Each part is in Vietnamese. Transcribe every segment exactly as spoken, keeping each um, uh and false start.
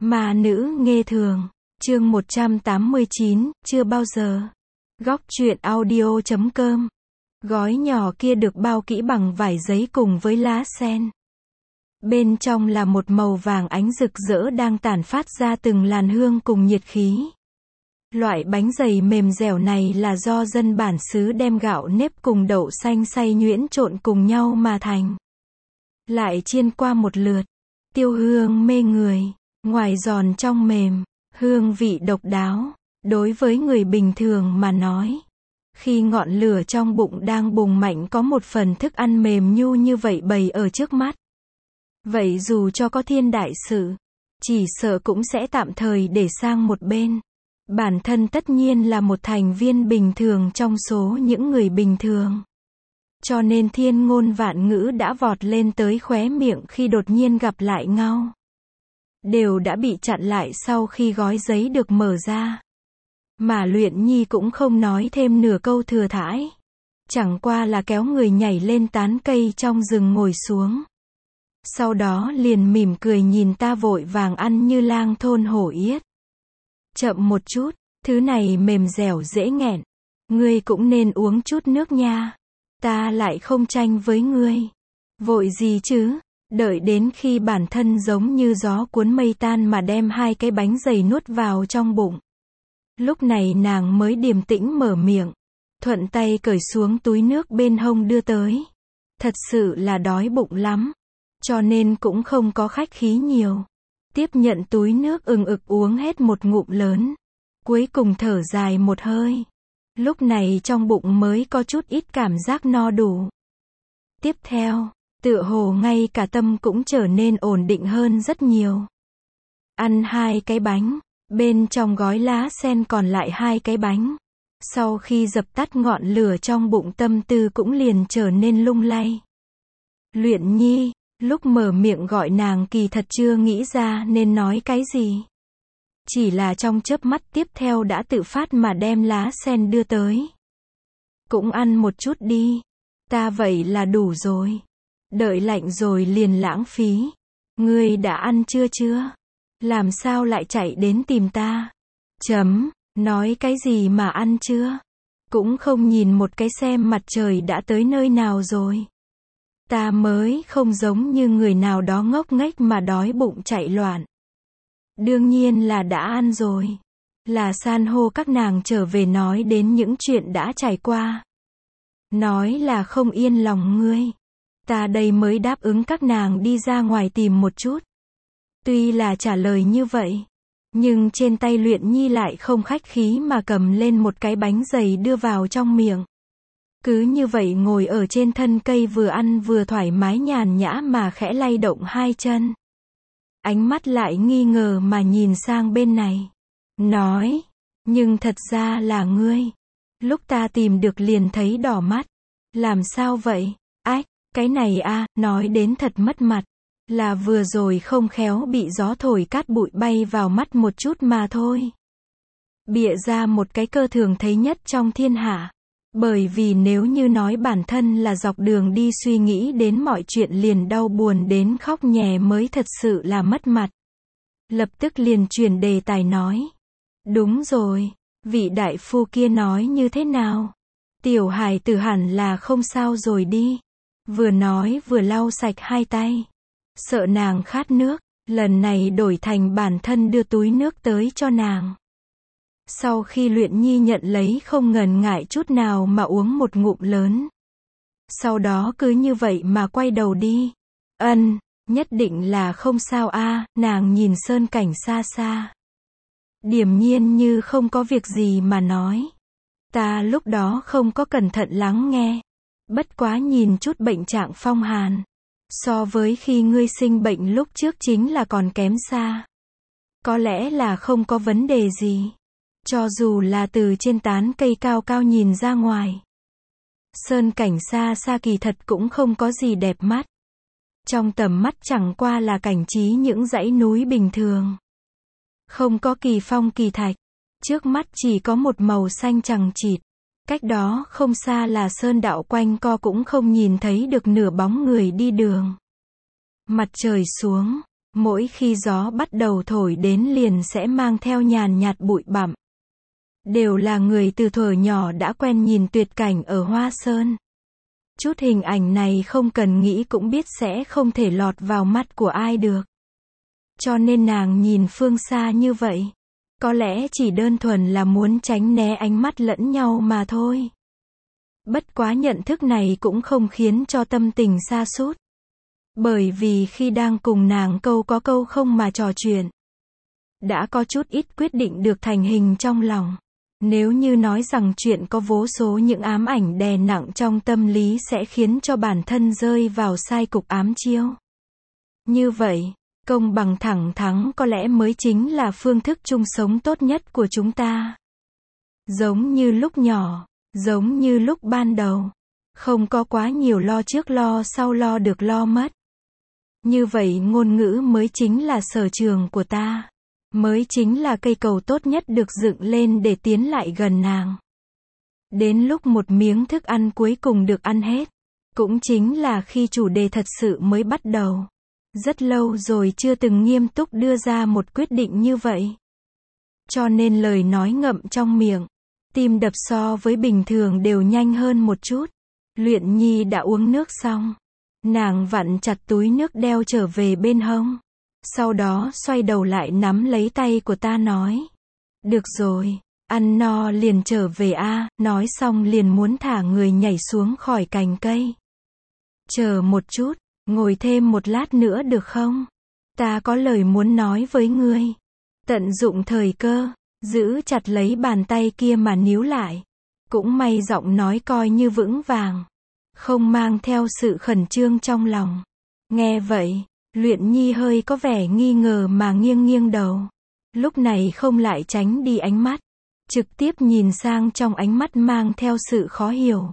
Ma nữ nghê thường, chương một trăm tám mươi chín, chưa bao giờ. Góc truyện audio chấm com. Gói nhỏ kia được bao kỹ bằng vải giấy cùng với lá sen. Bên trong là một màu vàng ánh rực rỡ đang tản phát ra từng làn hương cùng nhiệt khí. Loại bánh dày mềm dẻo này là do dân bản xứ đem gạo nếp cùng đậu xanh xay nhuyễn trộn cùng nhau mà thành. Lại chiên qua một lượt, tiêu hương mê người, ngoài giòn trong mềm, hương vị độc đáo. Đối với người bình thường mà nói, khi ngọn lửa trong bụng đang bùng mạnh có một phần thức ăn mềm nhu như vậy bày ở trước mắt, vậy dù cho có thiên đại sự, chỉ sợ cũng sẽ tạm thời để sang một bên. Bản thân tất nhiên là một thành viên bình thường trong số những người bình thường. Cho nên thiên ngôn vạn ngữ đã vọt lên tới khóe miệng khi đột nhiên gặp lại Ngao. Đều đã bị chặn lại sau khi gói giấy được mở ra. Mà Luyện Nhi cũng không nói thêm nửa câu thừa thãi. Chẳng qua là kéo người nhảy lên tán cây trong rừng ngồi xuống. Sau đó liền mỉm cười nhìn ta vội vàng ăn như lang thôn hổ yết. Chậm một chút, thứ này mềm dẻo dễ nghẹn. Ngươi cũng nên uống chút nước nha. Ta lại không tranh với ngươi. Vội gì chứ, đợi đến khi bản thân giống như gió cuốn mây tan mà đem hai cái bánh dày nuốt vào trong bụng. Lúc này nàng mới điềm tĩnh mở miệng, thuận tay cởi xuống túi nước bên hông đưa tới. Thật sự là đói bụng lắm, cho nên cũng không có khách khí nhiều. Tiếp nhận túi nước ừng ực uống hết một ngụm lớn, cuối cùng thở dài một hơi. Lúc này trong bụng mới có chút ít cảm giác no đủ. Tiếp theo, tựa hồ ngay cả tâm cũng trở nên ổn định hơn rất nhiều. Ăn hai cái bánh, bên trong gói lá sen còn lại hai cái bánh. Sau khi dập tắt ngọn lửa trong bụng tâm tư cũng liền trở nên lung lay. Luyện Nhi, lúc mở miệng gọi nàng kỳ thật chưa nghĩ ra nên nói cái gì. Chỉ là trong chớp mắt tiếp theo đã tự phát mà đem lá sen đưa tới. Cũng ăn một chút đi. Ta vậy là đủ rồi. Đợi lạnh rồi liền lãng phí. Ngươi đã ăn chưa chưa? Làm sao lại chạy đến tìm ta? Chấm, nói cái gì mà ăn chưa? Cũng không nhìn một cái xem mặt trời đã tới nơi nào rồi. Ta mới không giống như người nào đó ngốc nghếch mà đói bụng chạy loạn. Đương nhiên là đã ăn rồi. Là san hô các nàng trở về nói đến những chuyện đã trải qua. Nói là không yên lòng ngươi. Ta đây mới đáp ứng các nàng đi ra ngoài tìm một chút. Tuy là trả lời như vậy, nhưng trên tay Luyện Nhi lại không khách khí mà cầm lên một cái bánh dày đưa vào trong miệng. Cứ như vậy ngồi ở trên thân cây vừa ăn vừa thoải mái nhàn nhã mà khẽ lay động hai chân. Ánh mắt lại nghi ngờ mà nhìn sang bên này. Nói, nhưng thật ra là ngươi. Lúc ta tìm được liền thấy đỏ mắt. Làm sao vậy? Ách, cái này a, nói đến thật mất mặt. Là vừa rồi không khéo bị gió thổi cát bụi bay vào mắt một chút mà thôi. Bịa ra một cái cơ thường thấy nhất trong thiên hạ. Bởi vì nếu như nói bản thân là dọc đường đi suy nghĩ đến mọi chuyện liền đau buồn đến khóc nhè mới thật sự là mất mặt. Lập tức liền chuyển đề tài nói. Đúng rồi, vị đại phu kia nói như thế nào? Tiểu hài tử hẳn là không sao rồi đi. Vừa nói vừa lau sạch hai tay. Sợ nàng khát nước, lần này đổi thành bản thân đưa túi nước tới cho nàng. Sau khi Luyện Nhi nhận lấy không ngần ngại chút nào mà uống một ngụm lớn. Sau đó cứ như vậy mà quay đầu đi. Ân, nhất định là không sao a, nàng nhìn sơn cảnh xa xa. Điềm nhiên như không có việc gì mà nói. Ta lúc đó không có cẩn thận lắng nghe. Bất quá nhìn chút bệnh trạng phong hàn. So với khi ngươi sinh bệnh lúc trước chính là còn kém xa. Có lẽ là không có vấn đề gì. Cho dù là từ trên tán cây cao cao nhìn ra ngoài. Sơn cảnh xa xa kỳ thật cũng không có gì đẹp mắt. Trong tầm mắt chẳng qua là cảnh trí những dãy núi bình thường. Không có kỳ phong kỳ thạch. Trước mắt chỉ có một màu xanh chằng chịt. Cách đó không xa là sơn đạo quanh co cũng không nhìn thấy được nửa bóng người đi đường. Mặt trời xuống, Mỗi khi gió bắt đầu thổi đến liền sẽ mang theo nhàn nhạt bụi bặm. Đều là người từ thuở nhỏ đã quen nhìn tuyệt cảnh ở Hoa Sơn. Chút hình ảnh này không cần nghĩ cũng biết sẽ không thể lọt vào mắt của ai được. Cho nên nàng nhìn phương xa như vậy. Có lẽ chỉ đơn thuần là muốn tránh né ánh mắt lẫn nhau mà thôi. Bất quá nhận thức này cũng không khiến cho tâm tình sa sút. Bởi vì khi đang cùng nàng câu có câu không mà trò chuyện, đã có chút ít quyết định được thành hình trong lòng. Nếu như nói rằng chuyện có vô số những ám ảnh đè nặng trong tâm lý sẽ khiến cho bản thân rơi vào sai cục ám chiêu. Như vậy, công bằng thẳng thắn có lẽ mới chính là phương thức chung sống tốt nhất của chúng ta. Giống như lúc nhỏ, giống như lúc ban đầu, không có quá nhiều lo trước lo sau lo được lo mất. Như vậy ngôn ngữ mới chính là sở trường của ta, mới chính là cây cầu tốt nhất được dựng lên để tiến lại gần nàng. Đến lúc một miếng thức ăn cuối cùng được ăn hết, cũng chính là khi chủ đề thật sự mới bắt đầu. Rất lâu rồi chưa từng nghiêm túc đưa ra một quyết định như vậy. Cho nên lời nói ngậm trong miệng, tim đập so với bình thường đều nhanh hơn một chút. Luyện Nhi đã uống nước xong. Nàng vặn chặt túi nước đeo trở về bên hông. Sau đó xoay đầu lại nắm lấy tay của ta nói. Được rồi, ăn no liền trở về a. Nói xong liền muốn thả người nhảy xuống khỏi cành cây. Chờ một chút, ngồi thêm một lát nữa được không? Ta có lời muốn nói với ngươi. Tận dụng thời cơ, giữ chặt lấy bàn tay kia mà níu lại. Cũng may giọng nói coi như vững vàng, không mang theo sự khẩn trương trong lòng. Nghe vậy, Luyện Nhi hơi có vẻ nghi ngờ mà nghiêng nghiêng đầu. Lúc này không lại tránh đi ánh mắt, trực tiếp nhìn sang trong ánh mắt mang theo sự khó hiểu.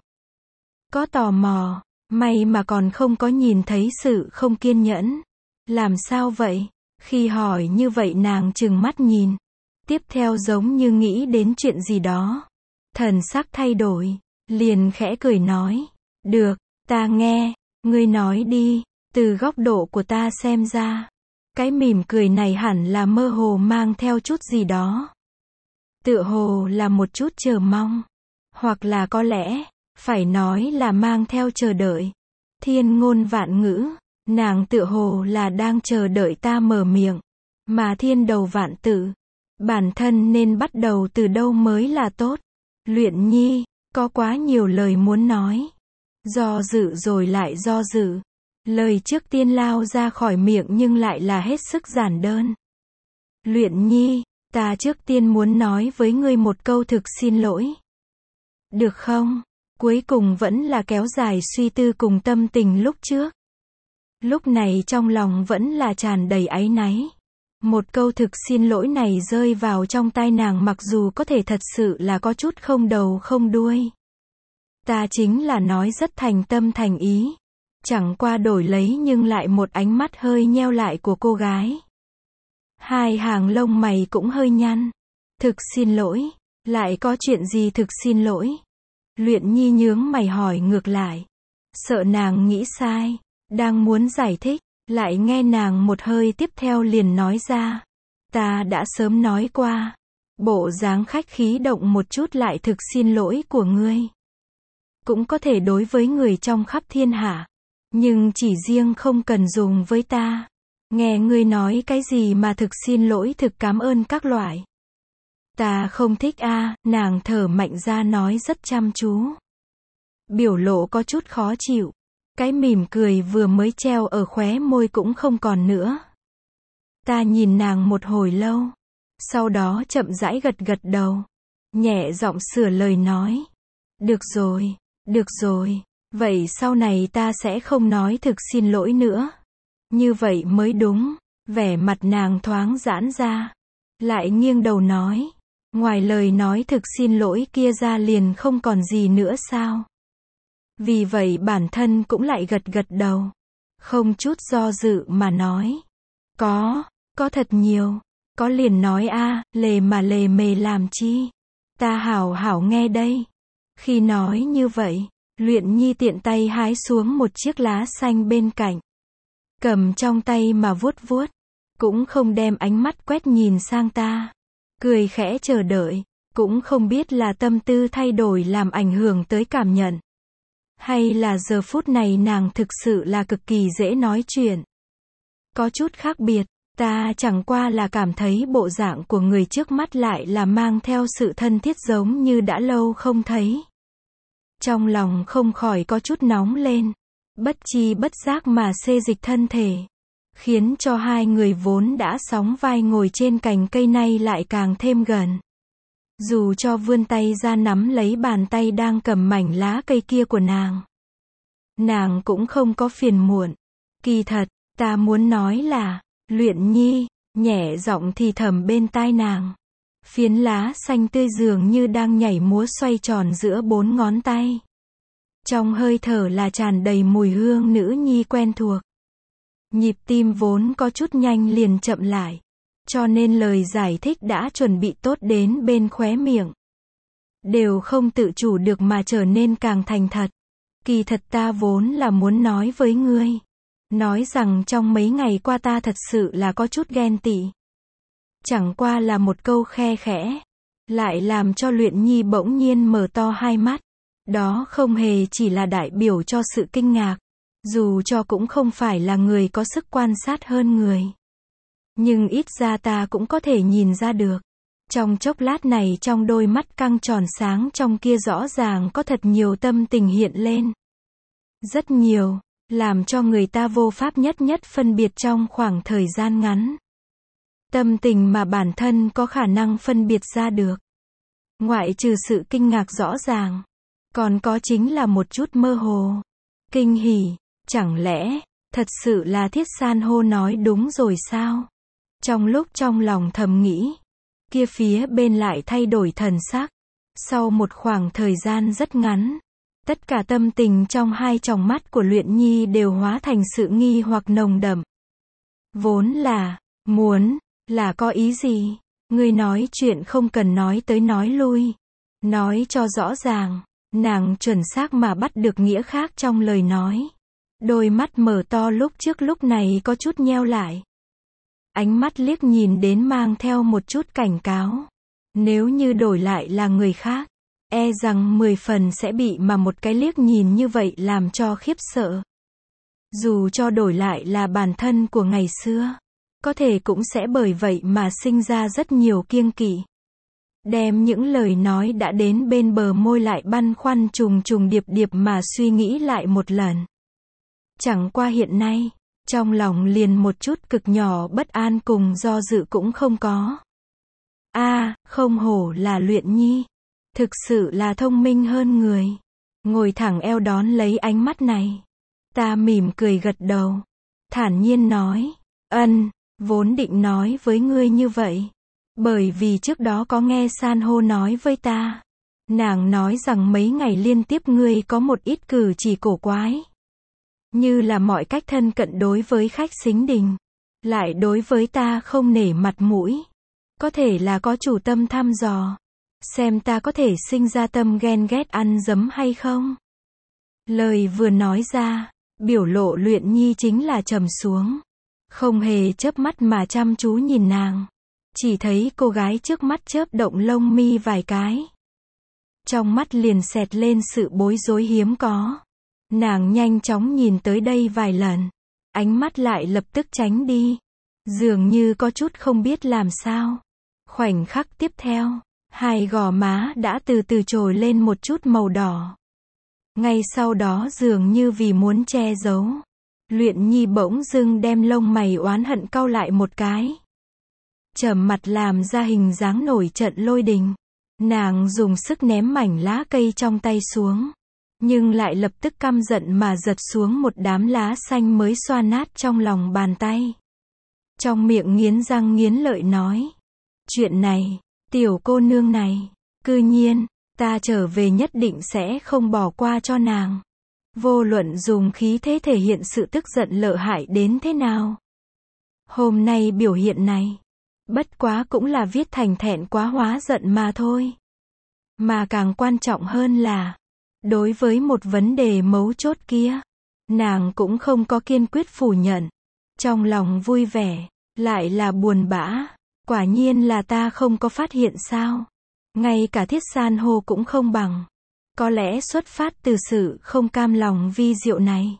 Có tò mò, may mà còn không có nhìn thấy sự không kiên nhẫn. Làm sao vậy? Khi hỏi như vậy nàng trừng mắt nhìn. Tiếp theo giống như nghĩ đến chuyện gì đó. Thần sắc thay đổi, liền khẽ cười nói. Được, ta nghe, ngươi nói đi. Từ góc độ của ta xem ra, cái mỉm cười này hẳn là mơ hồ mang theo chút gì đó. Tựa hồ là một chút chờ mong. Hoặc là có lẽ, phải nói là mang theo chờ đợi. Thiên ngôn vạn ngữ, nàng tựa hồ là đang chờ đợi ta mở miệng. Mà thiên đầu vạn tự, bản thân nên bắt đầu từ đâu mới là tốt. Luyện Nhi, có quá nhiều lời muốn nói. Do dự rồi lại do dự. Lời trước tiên lao ra khỏi miệng nhưng lại là hết sức giản đơn. Luyện Nhi, ta trước tiên muốn nói với ngươi một câu thực xin lỗi. Được không? Cuối cùng vẫn là kéo dài suy tư cùng tâm tình lúc trước. Lúc này trong lòng vẫn là tràn đầy áy náy. Một câu thực xin lỗi này rơi vào trong tai nàng mặc dù có thể thật sự là có chút không đầu không đuôi. Ta chính là nói rất thành tâm thành ý. Chẳng qua đổi lấy nhưng lại một ánh mắt hơi nheo lại của cô gái. Hai hàng lông mày cũng hơi nhăn. Thực xin lỗi, lại có chuyện gì thực xin lỗi? Luyện Nhi nhướng mày hỏi ngược lại. Sợ nàng nghĩ sai, đang muốn giải thích, lại nghe nàng một hơi tiếp theo liền nói ra. Ta đã sớm nói qua, bộ dáng khách khí động một chút lại thực xin lỗi của ngươi. Cũng có thể đối với người trong khắp thiên hạ. Nhưng chỉ riêng không cần dùng với ta. Nghe ngươi nói cái gì mà thực xin lỗi thực cảm ơn các loại. Ta không thích a. À, nàng thở mạnh ra nói rất chăm chú. Biểu lộ có chút khó chịu. Cái mỉm cười vừa mới treo ở khóe môi cũng không còn nữa. Ta nhìn nàng một hồi lâu. Sau đó chậm rãi gật gật đầu. Nhẹ giọng sửa lời nói. Được rồi, được rồi. Vậy sau này ta sẽ không nói thực xin lỗi nữa. Như vậy mới đúng. Vẻ mặt nàng thoáng giãn ra. Lại nghiêng đầu nói. Ngoài lời nói thực xin lỗi kia ra liền không còn gì nữa sao? Vì vậy bản thân cũng lại gật gật đầu. Không chút do dự mà nói. Có, có thật nhiều. Có liền nói a, lề mà lề mề làm chi? Ta hảo hảo nghe đây. Khi nói như vậy, Luyện Nhi tiện tay hái xuống một chiếc lá xanh bên cạnh. Cầm trong tay mà vuốt vuốt. cũng không đem ánh mắt quét nhìn sang ta. Cười khẽ chờ đợi, cũng không biết là tâm tư thay đổi làm ảnh hưởng tới cảm nhận. Hay là giờ phút này nàng thực sự là cực kỳ dễ nói chuyện. Có chút khác biệt, ta chẳng qua là cảm thấy bộ dạng của người trước mắt lại là mang theo sự thân thiết giống như đã lâu không thấy. Trong lòng không khỏi có chút nóng lên, bất chi bất giác mà xê dịch thân thể, khiến cho hai người vốn đã sóng vai ngồi trên cành cây này lại càng thêm gần. Dù cho vươn tay ra nắm lấy bàn tay đang cầm mảnh lá cây kia của nàng, nàng cũng không có phiền muộn. Kỳ thật, ta muốn nói là, Luyện Nhi, nhẹ giọng thì thầm bên tai nàng. Phiến lá xanh tươi dường như đang nhảy múa xoay tròn giữa bốn ngón tay. Trong hơi thở là tràn đầy mùi hương nữ nhi quen thuộc. Nhịp tim vốn có chút nhanh liền chậm lại, cho nên lời giải thích đã chuẩn bị tốt đến bên khóe miệng, đều không tự chủ được mà trở nên càng thành thật. Kỳ thật ta vốn là muốn nói với ngươi, nói rằng trong mấy ngày qua ta thật sự là có chút ghen tị. Chẳng qua là một câu khe khẽ, lại làm cho Luyện Nhi bỗng nhiên mở to hai mắt. Đó không hề chỉ là đại biểu cho sự kinh ngạc, dù cho cũng không phải là người có sức quan sát hơn người. Nhưng ít ra ta cũng có thể nhìn ra được. Trong chốc lát này trong đôi mắt căng tròn sáng trong kia rõ ràng có thật nhiều tâm tình hiện lên. Rất nhiều, làm cho người ta vô pháp nhất nhất phân biệt trong khoảng thời gian ngắn. Tâm tình mà bản thân có khả năng phân biệt ra được. Ngoại trừ sự kinh ngạc rõ ràng, còn có chính là một chút mơ hồ. Kinh hỉ, chẳng lẽ, thật sự là Thiết San hô nói đúng rồi sao? Trong lúc trong lòng thầm nghĩ, kia phía bên lại thay đổi thần sắc. Sau một khoảng thời gian rất ngắn, tất cả tâm tình trong hai tròng mắt của Luyện Nhi đều hóa thành sự nghi hoặc nồng đậm. Vốn là, muốn, là có ý gì? Ngươi nói chuyện không cần nói tới nói lui. Nói cho rõ ràng. Nàng chuẩn xác mà bắt được nghĩa khác trong lời nói. Đôi mắt mở to lúc trước lúc này có chút nheo lại. Ánh mắt liếc nhìn đến mang theo một chút cảnh cáo. Nếu như đổi lại là người khác, e rằng mười phần sẽ bị mà một cái liếc nhìn như vậy làm cho khiếp sợ. Dù cho đổi lại là bản thân của ngày xưa, có thể cũng sẽ bởi vậy mà sinh ra rất nhiều kiêng kỵ. Đem những lời nói đã đến bên bờ môi lại băn khoăn trùng trùng điệp điệp mà suy nghĩ lại một lần. Chẳng qua hiện nay, trong lòng liền một chút cực nhỏ bất an cùng do dự cũng không có. A, à, không hổ là Luyện Nhi. Thực sự là thông minh hơn người. Ngồi thẳng eo đón lấy ánh mắt này. Ta mỉm cười gật đầu. Thản nhiên nói. Ân, vốn định nói với ngươi như vậy. Bởi vì trước đó có nghe San hô nói với ta. Nàng nói rằng mấy ngày liên tiếp ngươi có một ít cử chỉ cổ quái. Như là mọi cách thân cận đối với khách xính đình. Lại đối với ta không nể mặt mũi. Có thể là có chủ tâm thăm dò. Xem ta có thể sinh ra tâm ghen ghét ăn dấm hay không. Lời vừa nói ra, biểu lộ Luyện Nhi chính là trầm xuống. Không hề chớp mắt mà chăm chú nhìn nàng. Chỉ thấy cô gái trước mắt chớp động lông mi vài cái. Trong mắt liền xẹt lên sự bối rối hiếm có. Nàng nhanh chóng nhìn tới đây vài lần. Ánh mắt lại lập tức tránh đi. Dường như có chút không biết làm sao. Khoảnh khắc tiếp theo, hai gò má đã từ từ trồi lên một chút màu đỏ. Ngay sau đó dường như vì muốn che giấu, Luyện Nhi bỗng dưng đem lông mày oán hận cau lại một cái. Trầm mặt làm ra hình dáng nổi trận lôi đình. Nàng dùng sức ném mảnh lá cây trong tay xuống. Nhưng lại lập tức căm giận mà giật xuống một đám lá xanh mới xoa nát trong lòng bàn tay. Trong miệng nghiến răng nghiến lợi nói. Chuyện này, tiểu cô nương này, cư nhiên, ta trở về nhất định sẽ không bỏ qua cho nàng. Vô luận dùng khí thế thể hiện sự tức giận lợi hại đến thế nào. Hôm nay biểu hiện này, bất quá cũng là viết thành thẹn quá hóa giận mà thôi. Mà càng quan trọng hơn là, đối với một vấn đề mấu chốt kia, nàng cũng không có kiên quyết phủ nhận. Trong lòng vui vẻ, Lại là buồn bã. Quả nhiên là ta không có phát hiện sao. Ngay cả thiết san hô cũng không bằng. Có lẽ xuất phát từ sự không cam lòng vi diệu này.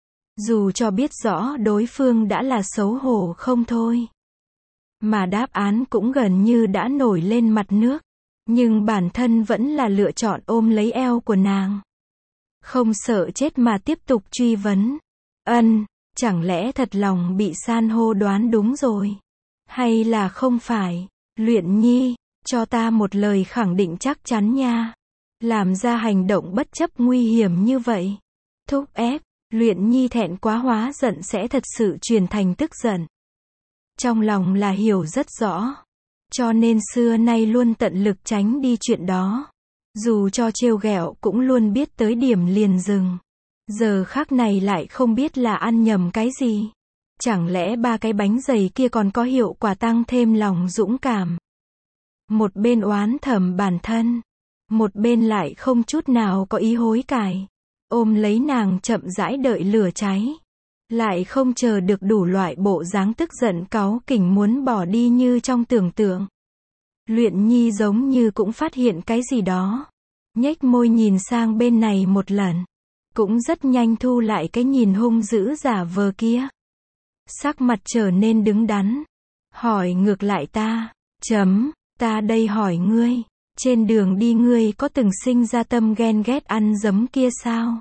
Dù cho biết rõ đối phương đã là xấu hổ không thôi. Mà đáp án cũng gần như đã nổi lên mặt nước. Nhưng bản thân vẫn là lựa chọn ôm lấy eo của nàng. Không sợ chết mà tiếp tục truy vấn. Ân, chẳng lẽ thật lòng bị san hô đoán đúng rồi? Hay là không phải? Luyện Nhi, cho ta một lời khẳng định chắc chắn nha. Làm ra hành động bất chấp nguy hiểm như vậy. Thúc ép, Luyện Nhi thẹn quá hóa giận sẽ thật sự chuyển thành tức giận. Trong lòng là hiểu rất rõ. Cho nên xưa nay luôn tận lực tránh đi chuyện đó. Dù cho trêu ghẹo cũng luôn biết tới điểm liền dừng. Giờ khắc này lại không biết là ăn nhầm cái gì. Chẳng lẽ ba cái bánh dày kia còn có hiệu quả tăng thêm lòng dũng cảm. Một bên oán thầm bản thân. Một bên lại không chút nào có ý hối cải. Ôm lấy nàng chậm rãi đợi lửa cháy. Lại không chờ được đủ loại bộ dáng tức giận cáu kỉnh muốn bỏ đi như trong tưởng tượng. Luyện Nhi giống như cũng phát hiện cái gì đó. Nhếch môi nhìn sang bên này một lần. Cũng rất nhanh thu lại cái nhìn hung dữ giả vờ kia. Sắc mặt trở nên đứng đắn. Hỏi ngược lại ta. Chấm, ta đây hỏi ngươi. Trên đường đi ngươi có từng sinh ra tâm ghen ghét ăn dấm kia sao?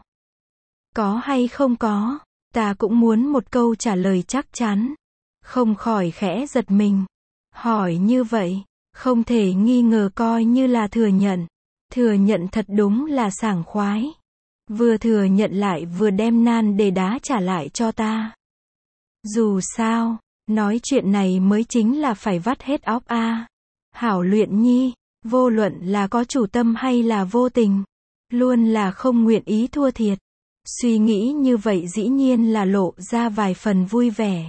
Có hay không có? Ta cũng muốn một câu trả lời chắc chắn. Không khỏi khẽ giật mình. Hỏi như vậy, không thể nghi ngờ coi như là thừa nhận. Thừa nhận thật đúng là sảng khoái. Vừa thừa nhận lại vừa đem nan đề đá trả lại cho ta. Dù sao, nói chuyện này mới chính là phải vắt hết óc a. À. Hảo Luyện Nhi, vô luận là có chủ tâm hay là vô tình, luôn là không nguyện ý thua thiệt. Suy nghĩ như vậy dĩ nhiên là lộ ra vài phần vui vẻ.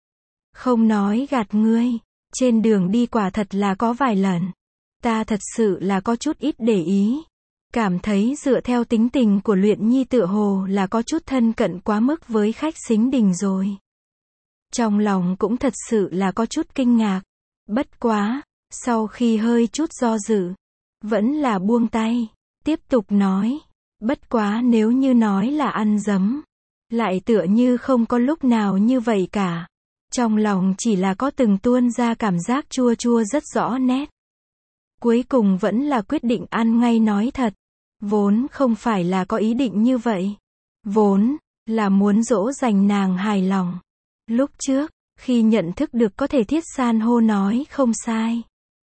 Không nói gạt ngươi, trên đường đi quả thật là có vài lần. Ta thật sự là có chút ít để ý. Cảm thấy dựa theo tính tình của Luyện Nhi tựa hồ là có chút thân cận quá mức với khách xính đình rồi. Trong lòng cũng thật sự là có chút kinh ngạc. Bất quá, sau khi hơi chút do dự, vẫn là buông tay, tiếp tục nói. Bất quá nếu như nói là ăn dấm, lại tựa như không có lúc nào như vậy cả. Trong lòng chỉ là có từng tuôn ra cảm giác chua chua rất rõ nét. Cuối cùng vẫn là quyết định ăn ngay nói thật. Vốn không phải là có ý định như vậy. Vốn là muốn dỗ dành nàng hài lòng. Lúc trước, khi nhận thức được có thể thiết san hô nói không sai.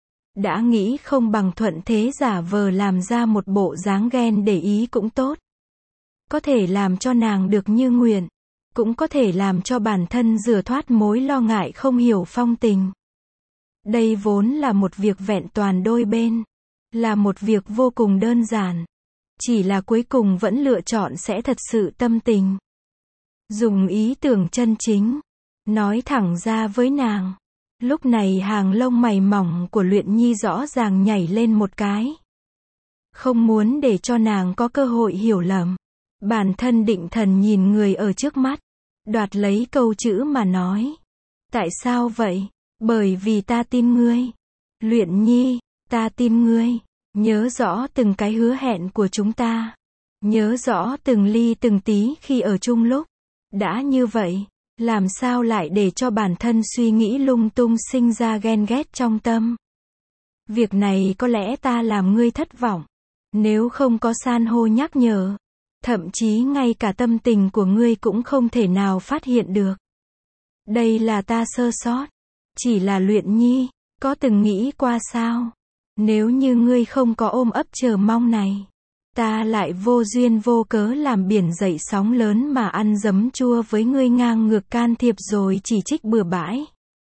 Đã nghĩ không bằng thuận thế giả vờ làm ra một bộ dáng ghen để ý cũng tốt. Có thể làm cho nàng được như nguyện. Cũng có thể làm cho bản thân rửa thoát mối lo ngại không hiểu phong tình. Đây vốn là một việc vẹn toàn đôi bên. Là một việc vô cùng đơn giản. Chỉ là cuối cùng vẫn lựa chọn sẽ thật sự tâm tình. Dùng ý tưởng chân chính. Nói thẳng ra với nàng. Lúc này hàng lông mày mỏng của Luyện Nhi rõ ràng nhảy lên một cái. Không muốn để cho nàng có cơ hội hiểu lầm. Bản thân định thần nhìn người ở trước mắt. Đoạt lấy câu chữ mà nói. Tại sao vậy? Bởi vì ta tin ngươi. Luyện Nhi, ta tin ngươi. Nhớ rõ từng cái hứa hẹn của chúng ta. Nhớ rõ từng ly từng tí khi ở chung lúc. Đã như vậy, làm sao lại để cho bản thân suy nghĩ lung tung sinh ra ghen ghét trong tâm. Việc này có lẽ ta làm ngươi thất vọng. Nếu không có san hô nhắc nhở. Thậm chí ngay cả tâm tình của ngươi cũng không thể nào phát hiện được. Đây là ta sơ sót. Chỉ là Luyện Nhi, có từng nghĩ qua sao? Nếu như ngươi không có ôm ấp chờ mong này, ta lại vô duyên vô cớ làm biển dậy sóng lớn mà ăn giấm chua với ngươi ngang ngược can thiệp rồi chỉ trích bừa bãi.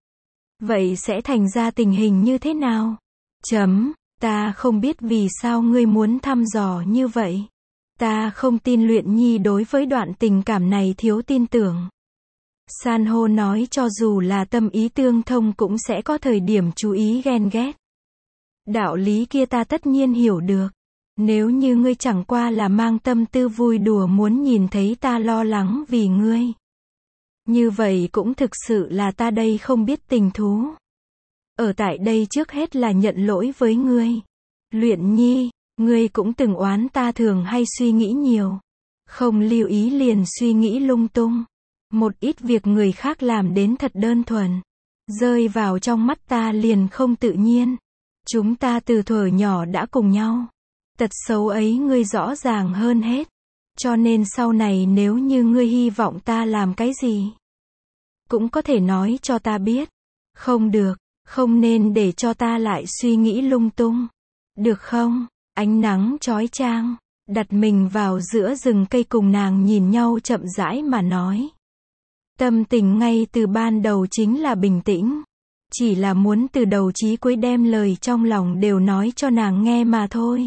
Vậy sẽ thành ra tình hình như thế nào? Chấm, ta không biết vì sao ngươi muốn thăm dò như vậy. Ta không tin Luyện Nhi đối với đoạn tình cảm này thiếu tin tưởng. San hô nói cho dù là tâm ý tương thông cũng sẽ có thời điểm chú ý ghen ghét. Đạo lý kia ta tất nhiên hiểu được. Nếu như ngươi chẳng qua là mang tâm tư vui đùa muốn nhìn thấy ta lo lắng vì ngươi. Như vậy cũng thực sự là ta đây không biết tình thú. Ở tại đây trước hết là nhận lỗi với ngươi. Luyện Nhi, ngươi cũng từng oán ta thường hay suy nghĩ nhiều. Không lưu ý liền suy nghĩ lung tung. Một ít việc người khác làm đến thật đơn thuần. Rơi vào trong mắt ta liền không tự nhiên. Chúng ta từ thuở nhỏ đã cùng nhau. Tật xấu ấy ngươi rõ ràng hơn hết. Cho nên sau này nếu như ngươi hy vọng ta làm cái gì, cũng có thể nói cho ta biết. Không được, không nên để cho ta lại suy nghĩ lung tung. Được không? Ánh nắng chói chang, đặt mình vào giữa rừng cây cùng nàng nhìn nhau chậm rãi mà nói. Tâm tình ngay từ ban đầu chính là bình tĩnh. Chỉ là muốn từ đầu chí cuối đem lời trong lòng đều nói cho nàng nghe mà thôi.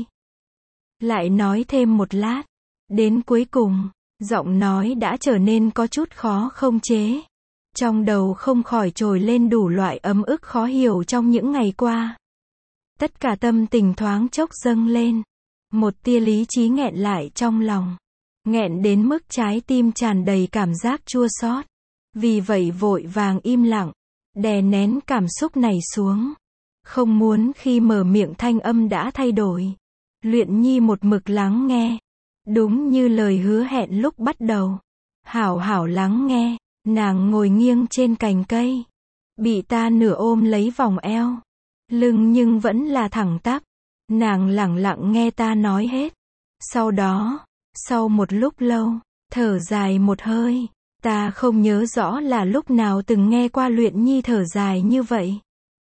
Lại nói thêm một lát. Đến cuối cùng, giọng nói đã trở nên có chút khó không chế. Trong đầu không khỏi trồi lên đủ loại ấm ức khó hiểu trong những ngày qua. Tất cả tâm tình thoáng chốc dâng lên. Một tia lý trí nghẹn lại trong lòng. Nghẹn đến mức trái tim tràn đầy cảm giác chua xót. Vì vậy vội vàng im lặng, đè nén cảm xúc này xuống. Không muốn khi mở miệng thanh âm đã thay đổi. Luyện Nhi một mực lắng nghe. Đúng như lời hứa hẹn lúc bắt đầu. Hảo hảo lắng nghe. Nàng ngồi nghiêng trên cành cây. Bị ta nửa ôm lấy vòng eo. Lưng nhưng vẫn là thẳng tắp. Nàng lẳng lặng nghe ta nói hết. Sau đó, sau một lúc lâu, thở dài một hơi. Ta không nhớ rõ là lúc nào từng nghe qua Luyện Nhi thở dài như vậy.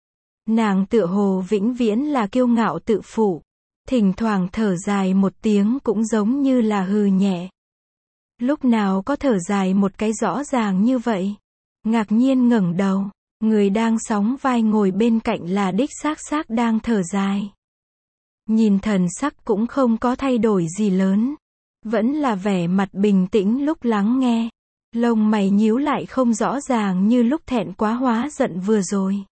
Nàng tựa hồ vĩnh viễn là kiêu ngạo tự phụ. Thỉnh thoảng thở dài một tiếng cũng giống như là hừ nhẹ. Lúc nào có thở dài một cái rõ ràng như vậy. Ngạc nhiên ngẩng đầu. Người đang sóng vai ngồi bên cạnh là đích xác xác đang thở dài. Nhìn thần sắc cũng không có thay đổi gì lớn. Vẫn là vẻ mặt bình tĩnh lúc lắng nghe. Lông mày nhíu lại không rõ ràng như lúc thẹn quá hóa giận vừa rồi.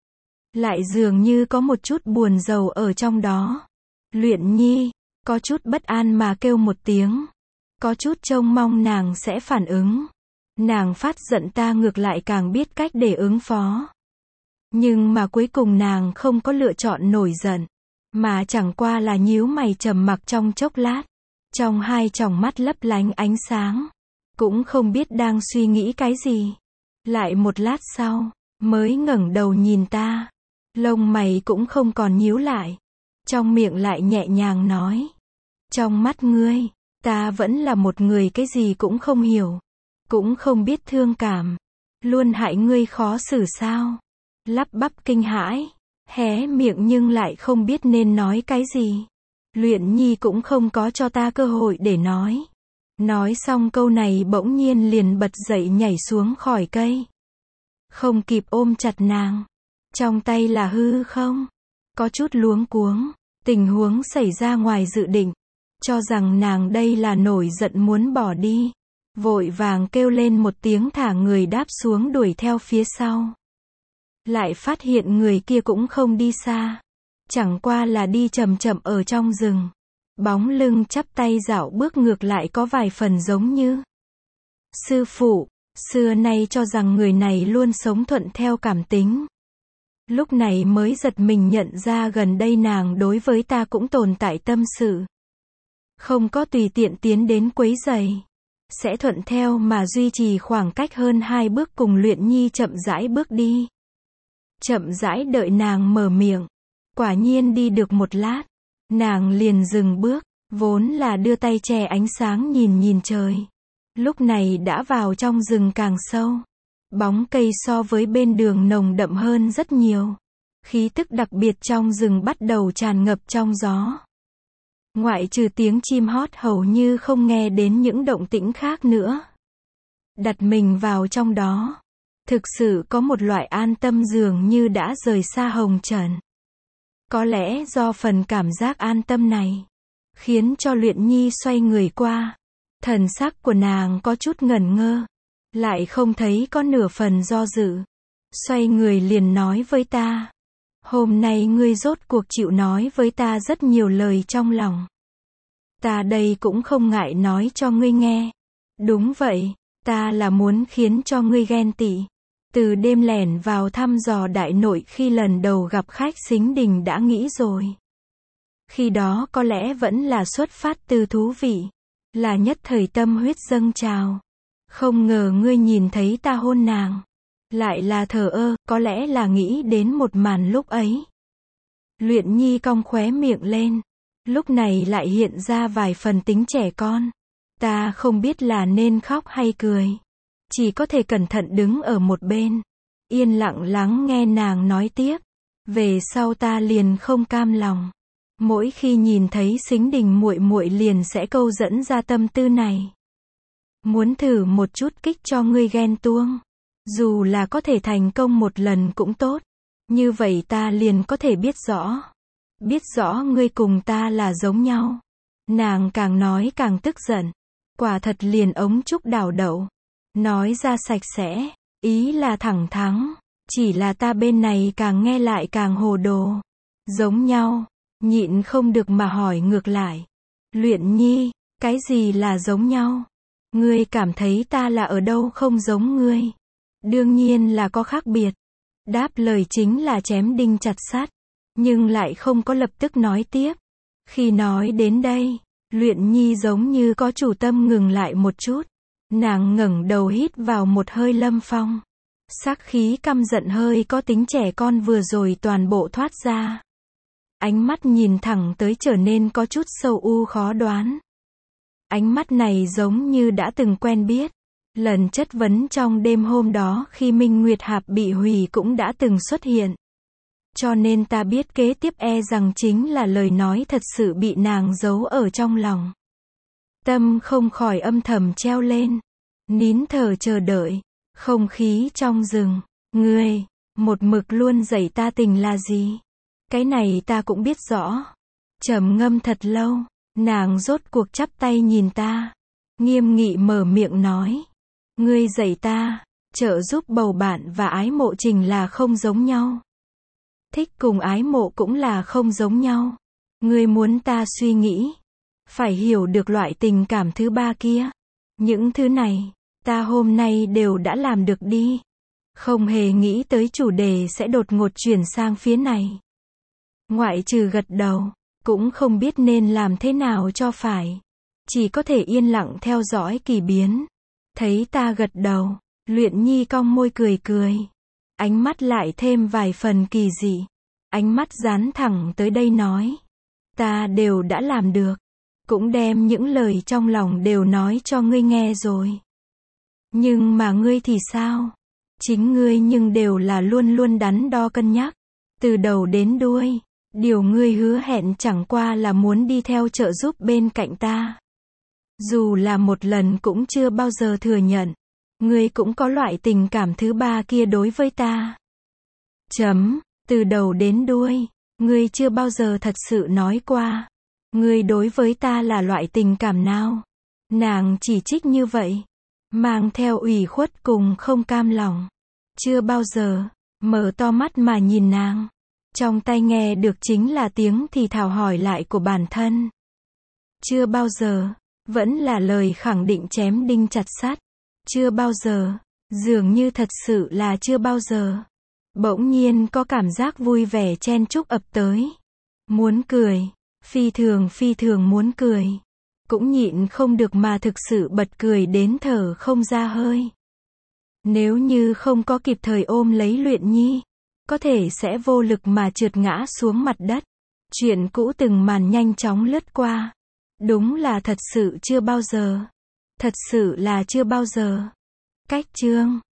Lại dường như có một chút buồn rầu ở trong đó. Luyện Nhi, có chút bất an mà kêu một tiếng. Có chút trông mong nàng sẽ phản ứng. Nàng phát giận ta ngược lại càng biết cách để ứng phó. Nhưng mà cuối cùng nàng không có lựa chọn nổi giận. Mà chẳng qua là nhíu mày trầm mặc trong chốc lát. Trong hai tròng mắt lấp lánh ánh sáng. Cũng không biết đang suy nghĩ cái gì. Lại một lát sau, mới ngẩng đầu nhìn ta. Lông mày cũng không còn nhíu lại. Trong miệng lại nhẹ nhàng nói. Trong mắt ngươi, ta vẫn là một người cái gì cũng không hiểu. Cũng không biết thương cảm. Luôn hại ngươi khó xử sao. Lắp bắp kinh hãi. Hé miệng nhưng lại không biết nên nói cái gì. Luyện Nhi cũng không có cho ta cơ hội để nói. Nói xong câu này bỗng nhiên liền bật dậy nhảy xuống khỏi cây. Không kịp ôm chặt nàng. Trong tay là hư không. Có chút luống cuống. Tình huống xảy ra ngoài dự định. Cho rằng nàng đây là nổi giận muốn bỏ đi. Vội vàng kêu lên một tiếng thả người đáp xuống đuổi theo phía sau. Lại phát hiện người kia cũng không đi xa. Chẳng qua là đi chậm chậm ở trong rừng. Bóng lưng chắp tay dạo bước ngược lại có vài phần giống như sư phụ, xưa nay cho rằng người này luôn sống thuận theo cảm tính. Lúc này mới giật mình nhận ra gần đây nàng đối với ta cũng tồn tại tâm sự. Không có tùy tiện tiến đến quấy rầy. Sẽ thuận theo mà duy trì khoảng cách hơn hai bước cùng Luyện Nhi chậm rãi bước đi. Chậm rãi đợi nàng mở miệng. Quả nhiên đi được một lát. Nàng liền dừng bước. Vốn là đưa tay che ánh sáng nhìn nhìn trời. Lúc này đã vào trong rừng càng sâu. Bóng cây so với bên đường nồng đậm hơn rất nhiều. Khí tức đặc biệt trong rừng bắt đầu tràn ngập trong gió. Ngoại trừ tiếng chim hót hầu như không nghe đến những động tĩnh khác nữa. Đặt mình vào trong đó. Thực sự có một loại an tâm dường như đã rời xa hồng trần. Có lẽ do phần cảm giác an tâm này. Khiến cho Luyện Nhi xoay người qua. Thần sắc của nàng có chút ngẩn ngơ. Lại không thấy có nửa phần do dự. Xoay người liền nói với ta. Hôm nay ngươi rốt cuộc chịu nói với ta rất nhiều lời trong lòng. Ta đây cũng không ngại nói cho ngươi nghe. Đúng vậy, Ta là muốn khiến cho ngươi ghen tị. Từ đêm lẻn vào thăm dò đại nội khi lần đầu gặp khách Sính Đình đã nghĩ rồi. Khi đó có lẽ vẫn là xuất phát từ thú vị. Là nhất thời tâm huyết dâng trào. Không ngờ ngươi nhìn thấy ta hôn nàng. Lại là thờ ơ, có lẽ là nghĩ đến một màn lúc ấy. Luyện Nhi cong khóe miệng lên. Lúc này lại hiện ra vài phần tính trẻ con. Ta không biết là nên khóc hay cười. Chỉ có thể cẩn thận đứng ở một bên. Yên lặng lắng nghe nàng nói tiếp. Về sau ta liền không cam lòng. Mỗi khi nhìn thấy Sính Đình muội muội liền sẽ câu dẫn ra tâm tư này. Muốn thử một chút kích cho ngươi ghen tuông. Dù là có thể thành công một lần cũng tốt. Như vậy ta liền có thể biết rõ. Biết rõ ngươi cùng ta là giống nhau. Nàng càng nói càng tức giận. Quả thật liền ống trúc đảo đậu. Nói ra sạch sẽ. Ý là thẳng thắn. Chỉ là ta bên này càng nghe lại càng hồ đồ. Giống nhau. Nhịn không được mà hỏi ngược lại. Luyện Nhi, cái gì là giống nhau? Ngươi cảm thấy ta là ở đâu không giống ngươi? Đương nhiên là có khác biệt. Đáp lời chính là chém đinh chặt sắt. Nhưng lại không có lập tức nói tiếp. Khi nói đến đây, Luyện Nhi giống như có chủ tâm ngừng lại một chút. Nàng ngẩng đầu hít vào một hơi lâm phong. Sắc khí căm giận hơi có tính trẻ con vừa rồi toàn bộ thoát ra. Ánh mắt nhìn thẳng tới trở nên có chút sâu u khó đoán. Ánh mắt này giống như đã từng quen biết. Lần chất vấn trong đêm hôm đó khi Minh Nguyệt Hạp bị hủy cũng đã từng xuất hiện. Cho nên ta biết kế tiếp e rằng chính là lời nói thật sự bị nàng giấu ở trong lòng. Tâm không khỏi âm thầm treo lên. Nín thở chờ đợi. Không khí trong rừng. Ngươi, một mực luôn dạy ta tình là gì? Cái này ta cũng biết rõ. Trầm ngâm thật lâu. Nàng rốt cuộc chắp tay nhìn ta. Nghiêm nghị mở miệng nói. Ngươi dạy ta, trợ giúp bầu bạn và ái mộ trình là không giống nhau. Thích cùng ái mộ cũng là không giống nhau. Ngươi muốn ta suy nghĩ. Phải hiểu được loại tình cảm thứ ba kia. Những thứ này, ta hôm nay đều đã làm được đi. Không hề nghĩ tới chủ đề sẽ đột ngột chuyển sang phía này. Ngoại trừ gật đầu, cũng không biết nên làm thế nào cho phải. Chỉ có thể yên lặng theo dõi kỳ biến. Thấy ta gật đầu, Luyện Nhi cong môi cười cười. Ánh mắt lại thêm vài phần kỳ dị. Ánh mắt dán thẳng tới đây nói. Ta đều đã làm được. Cũng đem những lời trong lòng đều nói cho ngươi nghe rồi. Nhưng mà ngươi thì sao? Chính ngươi nhưng đều là luôn luôn đắn đo cân nhắc. Từ đầu đến đuôi. Điều ngươi hứa hẹn chẳng qua là muốn đi theo trợ giúp bên cạnh ta. Dù là một lần cũng chưa bao giờ thừa nhận. Ngươi cũng có loại tình cảm thứ ba kia đối với ta. Chấm, từ đầu đến đuôi, ngươi chưa bao giờ thật sự nói qua. Ngươi đối với ta là loại tình cảm nào? Nàng chỉ trích như vậy. Mang theo ủy khuất cùng không cam lòng. Chưa bao giờ, mở to mắt mà nhìn nàng. Trong tai nghe được chính là tiếng thì thào hỏi lại của bản thân. Chưa bao giờ, vẫn là lời khẳng định chém đinh chặt sắt. Chưa bao giờ, dường như thật sự là chưa bao giờ. Bỗng nhiên có cảm giác vui vẻ chen chúc ập tới. Muốn cười, phi thường phi thường muốn cười. Cũng nhịn không được mà thực sự bật cười đến thở không ra hơi. Nếu như không có kịp thời ôm lấy Luyện Nhi, có thể sẽ vô lực mà trượt ngã xuống mặt đất. Chuyện cũ từng màn nhanh chóng lướt qua. Đúng là thật sự chưa bao giờ. Thật sự là chưa bao giờ. Cách chương